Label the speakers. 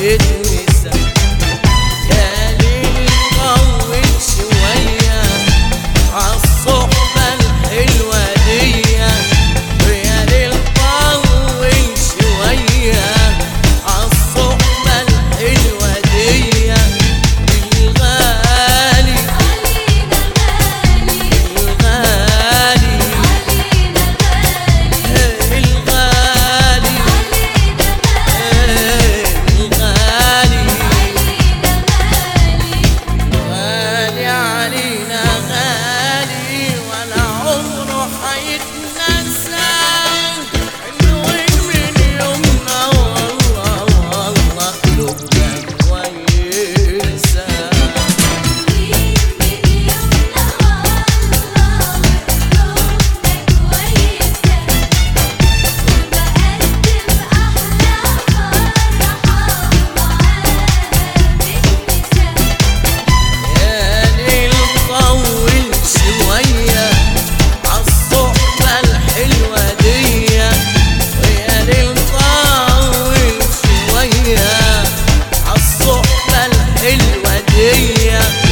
Speaker 1: تتنسى. يا ليل طول شوية عالصحبة الحلوة ديا، ويا ليل طول شوية عالصحبة الحلوة ديا. الغالي علينا غالي، الغالي علينا غالي، الغالي علينا غالي، ولا عمره حيتنسى. حلوين من يومنا والله والله قلوبنا كويسة. حلوين من يومنا والله قلوبنا كويسة، وبقدم أحلى فرحة معاها بالنساء. يا ليل طول شوية عالصحبة الحلوة ديا، ويا ليل طول شوية عالصحبة الحلوة ديا.